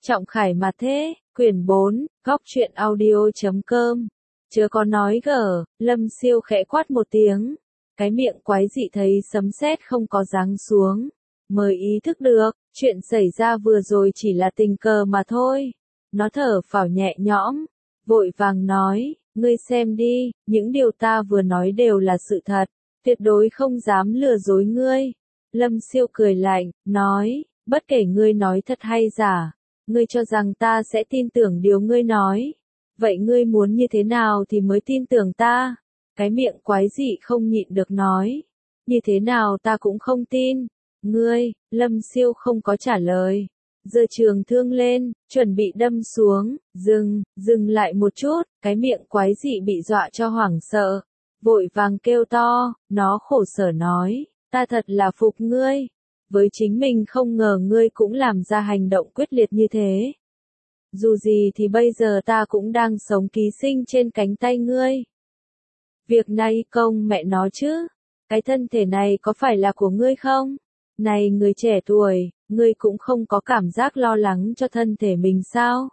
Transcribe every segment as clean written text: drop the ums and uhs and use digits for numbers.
Trọng Khải mà thế, quyển 4, góc truyện audio.com. Chớ có nói gở, Lâm Siêu khẽ quát một tiếng. Cái miệng quái dị thấy sấm sét không có giáng xuống. Mới ý thức được, chuyện xảy ra vừa rồi chỉ là tình cờ mà thôi. Nó thở phào nhẹ nhõm, vội vàng nói, ngươi xem đi, những điều ta vừa nói đều là sự thật, tuyệt đối không dám lừa dối ngươi. Lâm Siêu cười lạnh, nói, bất kể ngươi nói thật hay giả, ngươi cho rằng ta sẽ tin tưởng điều ngươi nói. Vậy ngươi muốn như thế nào thì mới tin tưởng ta? Cái miệng quái dị không nhịn được nói. Như thế nào ta cũng không tin. Ngươi, Lâm Siêu không có trả lời. Giơ trường thương lên, chuẩn bị đâm xuống, dừng lại một chút, cái miệng quái dị bị dọa cho hoảng sợ. Vội vàng kêu to, nó khổ sở nói, ta thật là phục ngươi. Với chính mình không ngờ ngươi cũng làm ra hành động quyết liệt như thế. Dù gì thì bây giờ ta cũng đang sống ký sinh trên cánh tay ngươi. Việc này công mẹ nó chứ, cái thân thể này có phải là của ngươi không? Này người trẻ tuổi, ngươi cũng không có cảm giác lo lắng cho thân thể mình sao?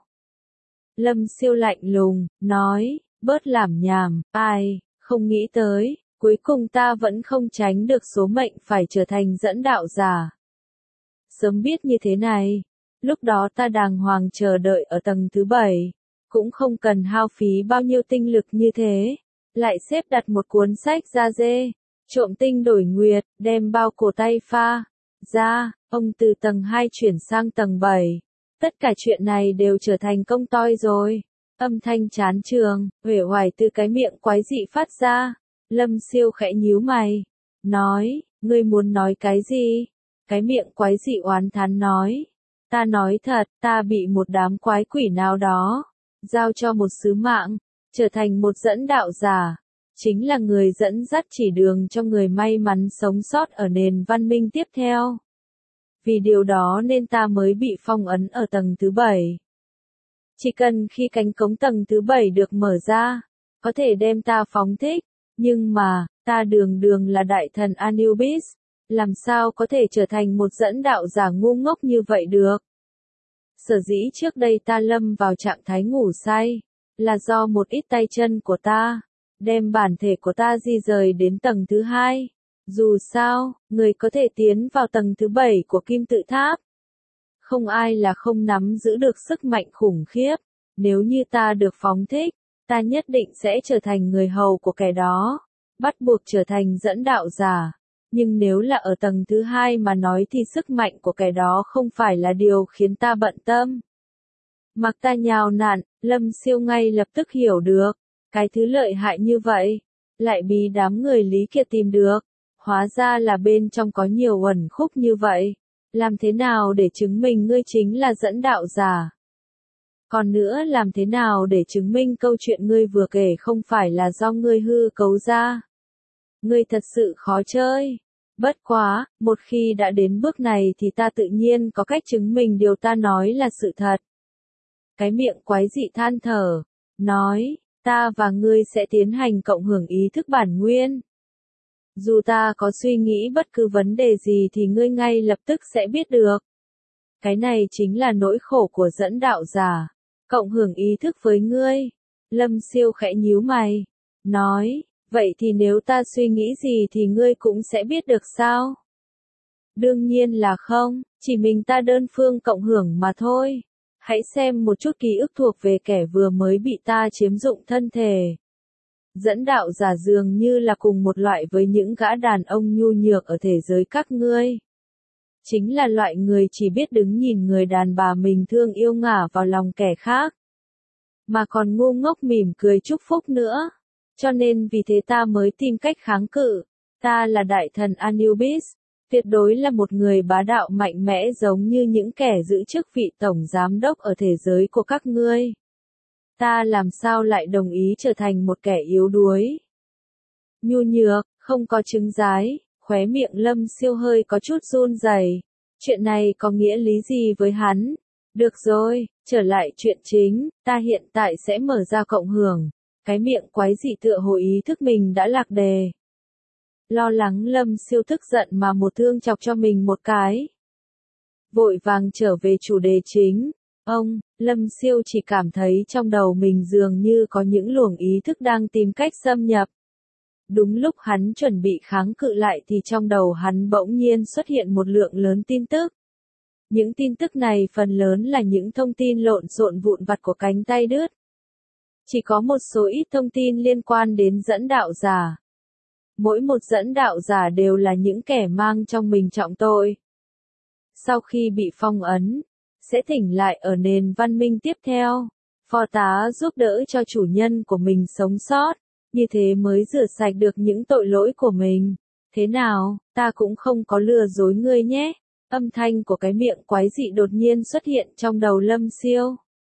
Lâm Siêu lạnh lùng, nói, bớt làm nhảm, ai, không nghĩ tới, cuối cùng ta vẫn không tránh được số mệnh phải trở thành dẫn đạo giả. Sớm biết như thế này, lúc đó ta đàng hoàng chờ đợi ở tầng thứ 7, cũng không cần hao phí bao nhiêu tinh lực như thế, lại xếp đặt một cuốn sách da dê, trộm tinh đổi nguyệt, đem bao cổ tay pha ra, ông từ tầng 2 chuyển sang tầng 7. Tất cả chuyện này đều trở thành công toi rồi. Âm thanh chán trường, uể oải từ cái miệng quái dị phát ra. Lâm Siêu khẽ nhíu mày, nói, ngươi muốn nói cái gì? Cái miệng quái dị oán thán nói, ta nói thật, ta bị một đám quái quỷ nào đó giao cho một sứ mạng, trở thành một dẫn đạo giả, chính là người dẫn dắt chỉ đường cho người may mắn sống sót ở nền văn minh tiếp theo. Vì điều đó nên ta mới bị phong ấn ở tầng thứ 7. Chỉ cần khi cánh cổng tầng thứ 7 được mở ra, có thể đem ta phóng thích, nhưng mà, ta đường đường là đại thần Anubis, làm sao có thể trở thành một dẫn đạo giả ngu ngốc như vậy được? Sở dĩ trước đây ta lâm vào trạng thái ngủ say, là do một ít tay chân của ta đem bản thể của ta di rời đến tầng thứ 2. Dù sao, người có thể tiến vào tầng thứ 7 của kim tự tháp. Không ai là không nắm giữ được sức mạnh khủng khiếp. Nếu như ta được phóng thích, ta nhất định sẽ trở thành người hầu của kẻ đó, bắt buộc trở thành dẫn đạo giả. Nhưng nếu là ở tầng thứ 2 mà nói thì sức mạnh của kẻ đó không phải là điều khiến ta bận tâm. Mặc ta nhào nặn, Lâm Siêu ngay lập tức hiểu được, cái thứ lợi hại như vậy, lại bị đám người Lý kia tìm được. Hóa ra là bên trong có nhiều uẩn khúc như vậy. Làm thế nào để chứng minh ngươi chính là dẫn đạo giả? Còn nữa làm thế nào để chứng minh câu chuyện ngươi vừa kể không phải là do ngươi hư cấu ra? Ngươi thật sự khó chơi. Bất quá, một khi đã đến bước này thì ta tự nhiên có cách chứng minh điều ta nói là sự thật. Cái miệng quái dị than thở, nói, ta và ngươi sẽ tiến hành cộng hưởng ý thức bản nguyên. Dù ta có suy nghĩ bất cứ vấn đề gì thì ngươi ngay lập tức sẽ biết được. Cái này chính là nỗi khổ của dẫn đạo giả. Cộng hưởng ý thức với ngươi. Lâm Siêu khẽ nhíu mày, nói, vậy thì nếu ta suy nghĩ gì thì ngươi cũng sẽ biết được sao? Đương nhiên là không, chỉ mình ta đơn phương cộng hưởng mà thôi. Hãy xem một chút ký ức thuộc về kẻ vừa mới bị ta chiếm dụng thân thể. Dẫn đạo giả dường như là cùng một loại với những gã đàn ông nhu nhược ở thế giới các ngươi. Chính là loại người chỉ biết đứng nhìn người đàn bà mình thương yêu ngả vào lòng kẻ khác. Mà còn ngu ngốc mỉm cười chúc phúc nữa. Cho nên vì thế ta mới tìm cách kháng cự. Ta là đại thần Anubis. Tuyệt đối là một người bá đạo mạnh mẽ giống như những kẻ giữ chức vị tổng giám đốc ở thế giới của các ngươi. Ta làm sao lại đồng ý trở thành một kẻ yếu đuối? Nhu nhược, không có trứng rái, khóe miệng Lâm Siêu hơi có chút run rẩy. Chuyện này có nghĩa lý gì với hắn? Được rồi, trở lại chuyện chính, ta hiện tại sẽ mở ra cộng hưởng. Cái miệng quái dị tựa hồ ý thức mình đã lạc đề. Lo lắng Lâm Siêu tức giận mà một thương chọc cho mình một cái. Vội vàng trở về chủ đề chính. Lâm Siêu chỉ cảm thấy trong đầu mình dường như có những luồng ý thức đang tìm cách xâm nhập. Đúng lúc hắn chuẩn bị kháng cự lại thì trong đầu hắn bỗng nhiên xuất hiện một lượng lớn tin tức. Những tin tức này phần lớn là những thông tin lộn xộn vụn vặt của cánh tay đứt. Chỉ có một số ít thông tin liên quan đến dẫn đạo giả. Mỗi một dẫn đạo giả đều là những kẻ mang trong mình trọng tội. Sau khi bị phong ấn, sẽ tỉnh lại ở nền văn minh tiếp theo. Phò tá giúp đỡ cho chủ nhân của mình sống sót, như thế mới rửa sạch được những tội lỗi của mình. Thế nào, ta cũng không có lừa dối ngươi nhé. Âm thanh của cái miệng quái dị đột nhiên xuất hiện trong đầu Lâm Siêu.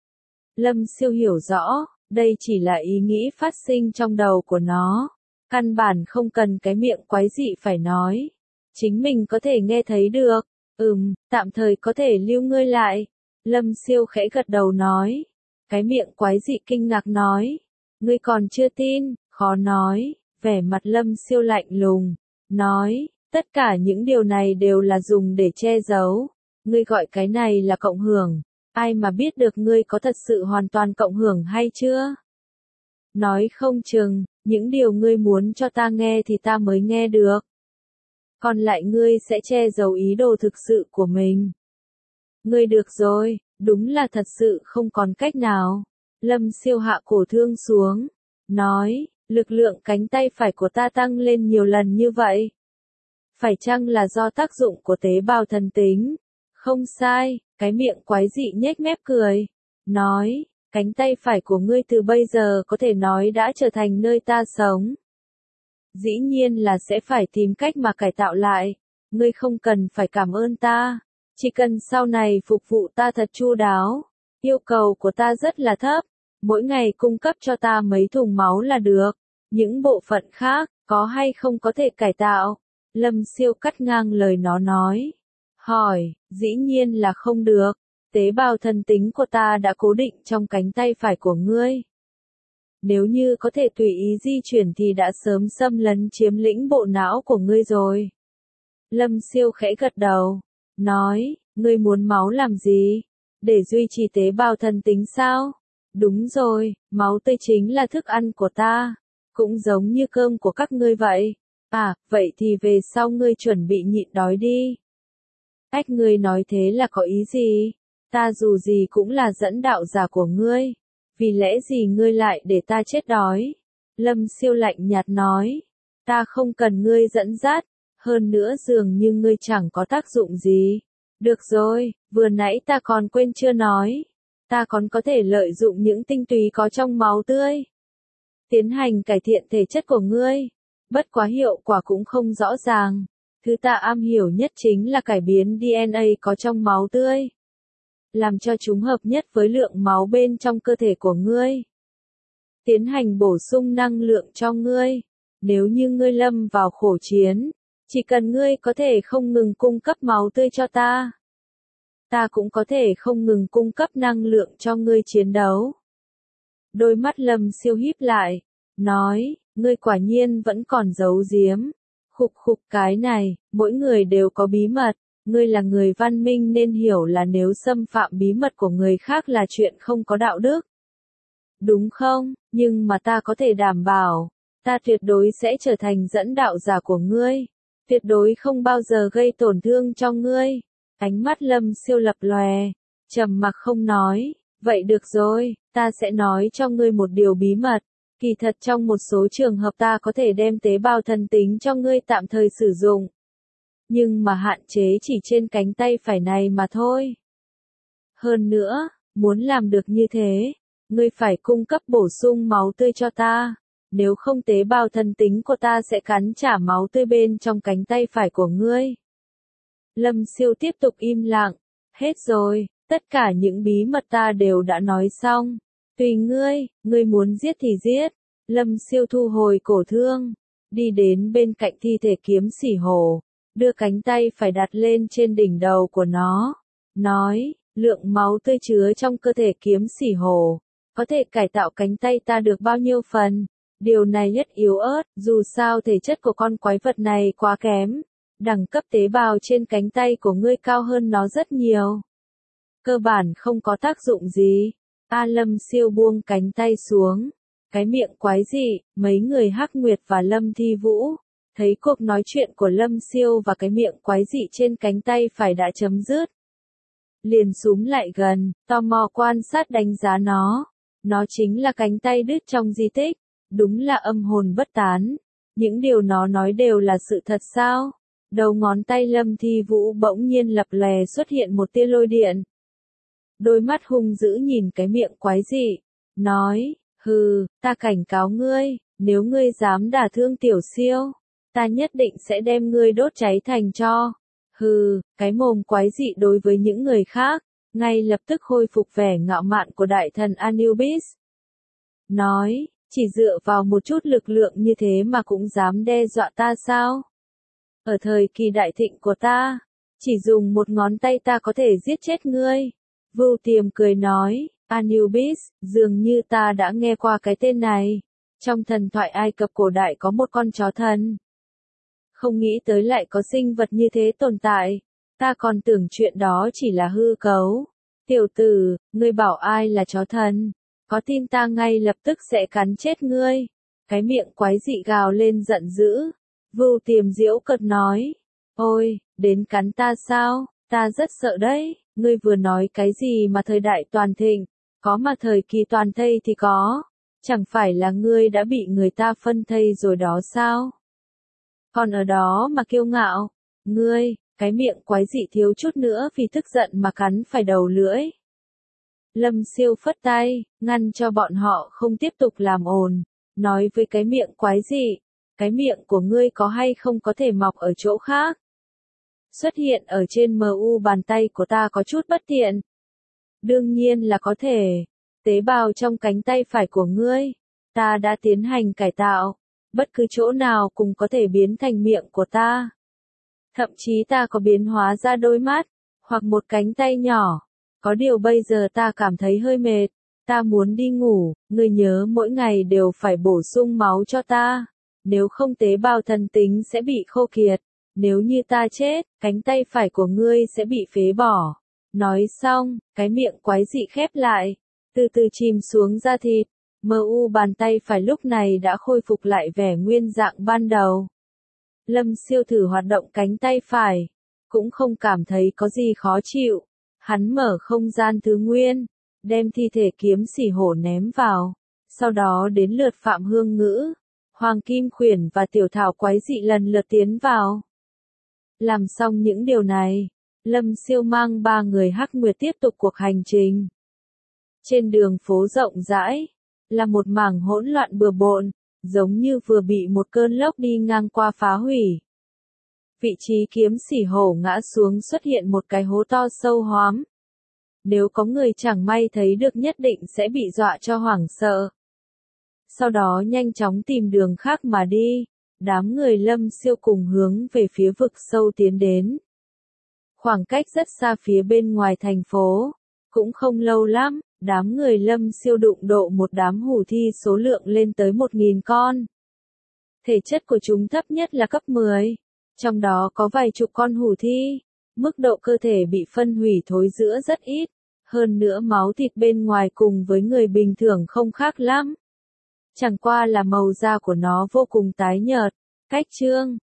Lâm Siêu hiểu rõ, đây chỉ là ý nghĩ phát sinh trong đầu của nó. Căn bản không cần cái miệng quái dị phải nói. Chính mình có thể nghe thấy được. Tạm thời có thể lưu ngươi lại. Lâm Siêu khẽ gật đầu nói. Cái miệng quái dị kinh ngạc nói. Ngươi còn chưa tin, khó nói. Vẻ mặt Lâm Siêu lạnh lùng. Nói, tất cả những điều này đều là dùng để che giấu. Ngươi gọi cái này là cộng hưởng. Ai mà biết được ngươi có thật sự hoàn toàn cộng hưởng hay chưa? Nói không chừng, những điều ngươi muốn cho ta nghe thì ta mới nghe được. Còn lại ngươi sẽ che giấu ý đồ thực sự của mình. Ngươi được rồi, đúng là thật sự không còn cách nào. Lâm Siêu hạ cổ thương xuống. Nói, lực lượng cánh tay phải của ta tăng lên nhiều lần như vậy. Phải chăng là do tác dụng của tế bào thần tính? Không sai, cái miệng quái dị nhếch mép cười. Nói, cánh tay phải của ngươi từ bây giờ có thể nói đã trở thành nơi ta sống. Dĩ nhiên là sẽ phải tìm cách mà cải tạo lại. Ngươi không cần phải cảm ơn ta. Chỉ cần sau này phục vụ ta thật chu đáo. Yêu cầu của ta rất là thấp. Mỗi ngày cung cấp cho ta mấy thùng máu là được. Những bộ phận khác, có hay không có thể cải tạo? Lâm Siêu cắt ngang lời nó nói. Hỏi, dĩ nhiên là không được. Tế bào thần tính của ta đã cố định trong cánh tay phải của ngươi. Nếu như có thể tùy ý di chuyển thì đã sớm xâm lấn chiếm lĩnh bộ não của ngươi rồi. Lâm Siêu khẽ gật đầu. Nói, ngươi muốn máu làm gì? Để duy trì tế bào thần tính sao? Đúng rồi, máu tươi chính là thức ăn của ta. Cũng giống như cơm của các ngươi vậy. À, vậy thì về sau ngươi chuẩn bị nhịn đói đi. Ngươi nói thế là có ý gì? Ta dù gì cũng là dẫn đạo giả của ngươi. Vì lẽ gì ngươi lại để ta chết đói? Lâm Siêu lạnh nhạt nói. Ta không cần ngươi dẫn dắt. Hơn nữa dường như ngươi chẳng có tác dụng gì. Được rồi, vừa nãy ta còn quên chưa nói. Ta còn có thể lợi dụng những tinh túy có trong máu tươi. Tiến hành cải thiện thể chất của ngươi. Bất quá hiệu quả cũng không rõ ràng. Thứ ta am hiểu nhất chính là cải biến DNA có trong máu tươi. Làm cho chúng hợp nhất với lượng máu bên trong cơ thể của ngươi. Tiến hành bổ sung năng lượng cho ngươi. Nếu như ngươi lâm vào khổ chiến, chỉ cần ngươi có thể không ngừng cung cấp máu tươi cho ta. Ta cũng có thể không ngừng cung cấp năng lượng cho ngươi chiến đấu. Đôi mắt Lâm Siêu híp lại. Nói, ngươi quả nhiên vẫn còn giấu giếm. Khục cái này, mỗi người đều có bí mật. Ngươi là người văn minh nên hiểu là nếu xâm phạm bí mật của người khác là chuyện không có đạo đức. Đúng không? Nhưng mà ta có thể đảm bảo, ta tuyệt đối sẽ trở thành dẫn đạo giả của ngươi. Tuyệt đối không bao giờ gây tổn thương cho ngươi. Ánh mắt Lâm Siêu lập lòe, trầm mặc không nói. Vậy được rồi, ta sẽ nói cho ngươi một điều bí mật. Kỳ thật trong một số trường hợp ta có thể đem tế bào thần tính cho ngươi tạm thời sử dụng. Nhưng mà hạn chế chỉ trên cánh tay phải này mà thôi. Hơn nữa, muốn làm được như thế, ngươi phải cung cấp bổ sung máu tươi cho ta. Nếu không tế bào thần tính của ta sẽ cắn trả máu tươi bên trong cánh tay phải của ngươi. Lâm Siêu tiếp tục im lặng. Hết rồi, tất cả những bí mật ta đều đã nói xong. Tùy ngươi muốn giết thì giết. Lâm Siêu thu hồi cổ thương, đi đến bên cạnh thi thể kiếm sỉ hổ, đưa cánh tay phải đặt lên trên đỉnh đầu của nó. Nói, lượng máu tươi chứa trong cơ thể kiếm sỉ hổ, có thể cải tạo cánh tay ta được bao nhiêu phần. Điều này rất yếu ớt, dù sao thể chất của con quái vật này quá kém. Đẳng cấp tế bào trên cánh tay của ngươi cao hơn nó rất nhiều. cơ bản không có tác dụng gì. Lâm Siêu buông cánh tay xuống. Cái miệng quái dị, mấy người Hắc Nguyệt và Lâm Thi Vũ, thấy cuộc nói chuyện của Lâm Siêu và cái miệng quái dị trên cánh tay phải đã chấm dứt. Liền xúm lại gần, tò mò quan sát đánh giá nó. Nó chính là cánh tay đứt trong di tích, đúng là âm hồn bất tán. Những điều nó nói đều là sự thật sao? Đầu ngón tay Lâm Thi Vũ bỗng nhiên lập lè xuất hiện một tia lôi điện. Đôi mắt hung dữ nhìn cái miệng quái dị, nói, hừ, ta cảnh cáo ngươi, nếu ngươi dám đả thương Tiểu Siêu, ta nhất định sẽ đem ngươi đốt cháy thành tro. Hừ, cái mồm quái dị đối với những người khác, ngay lập tức khôi phục vẻ ngạo mạn của đại thần Anubis. Nói, chỉ dựa vào một chút lực lượng như thế mà cũng dám đe dọa ta sao? Ở thời kỳ đại thịnh của ta, chỉ dùng một ngón tay ta có thể giết chết ngươi. Vưu Tiềm cười nói, Anubis, dường như ta đã nghe qua cái tên này. Trong thần thoại Ai Cập cổ đại có một con chó thần. Không nghĩ tới lại có sinh vật như thế tồn tại. Ta còn tưởng chuyện đó chỉ là hư cấu. Tiểu tử, ngươi bảo ai là chó thần? Có tin ta ngay lập tức sẽ cắn chết ngươi. Cái miệng quái dị gào lên giận dữ. Vưu Tiềm giễu cợt nói. Ôi, đến cắn ta sao? Ta rất sợ đấy. Ngươi vừa nói cái gì mà thời đại toàn thịnh, có mà thời kỳ toàn thây thì có. Chẳng phải là ngươi đã bị người ta phân thây rồi đó sao? Còn ở đó mà kiêu ngạo. Ngươi, cái miệng quái dị thiếu chút nữa vì tức giận mà cắn phải đầu lưỡi. Lâm Siêu phất tay, ngăn cho bọn họ không tiếp tục làm ồn. Nói với cái miệng quái dị, cái miệng của ngươi có hay không có thể mọc ở chỗ khác? Xuất hiện ở trên MU bàn tay của ta có chút bất tiện. Đương nhiên là có thể. Tế bào trong cánh tay phải của ngươi, ta đã tiến hành cải tạo. Bất cứ chỗ nào cũng có thể biến thành miệng của ta. Thậm chí ta có biến hóa ra đôi mắt, hoặc một cánh tay nhỏ. Có điều bây giờ ta cảm thấy hơi mệt. Ta muốn đi ngủ, ngươi nhớ mỗi ngày đều phải bổ sung máu cho ta. Nếu không tế bào thần tính sẽ bị khô kiệt. Nếu như ta chết, cánh tay phải của ngươi sẽ bị phế bỏ. Nói xong, cái miệng quái dị khép lại, từ từ chìm xuống da thịt. MU bàn tay phải lúc này đã khôi phục lại vẻ nguyên dạng ban đầu. Lâm Siêu thử hoạt động cánh tay phải, cũng không cảm thấy có gì khó chịu. Hắn mở không gian thứ nguyên, đem thi thể kiếm xỉ hổ ném vào. Sau đó đến lượt Phạm Hương Ngữ, Hoàng Kim Khuyển và Tiểu Thảo quái dị lần lượt tiến vào. Làm xong những điều này, Lâm Siêu mang 3 người Hắc Nguyệt tiếp tục cuộc hành trình. Trên đường phố rộng rãi, là một mảng hỗn loạn bừa bộn, giống như vừa bị một cơn lốc đi ngang qua phá hủy. Vị trí kiếm xỉ hổ ngã xuống xuất hiện một cái hố to sâu hoắm. Nếu có người chẳng may thấy được nhất định sẽ bị dọa cho hoảng sợ. Sau đó nhanh chóng tìm đường khác mà đi. Đám người Lâm Siêu cùng hướng về phía vực sâu tiến đến. Khoảng cách rất xa phía bên ngoài thành phố. Cũng không lâu lắm, đám người Lâm Siêu đụng độ một đám hủ thi số lượng lên tới 1000 con. Thể chất của chúng thấp nhất là cấp 10. Trong đó có vài chục con hủ thi. Mức độ cơ thể bị phân hủy thối rữa rất ít. Hơn nữa máu thịt bên ngoài cùng với người bình thường không khác lắm. Chẳng qua là màu da của nó vô cùng tái nhợt. Cách chương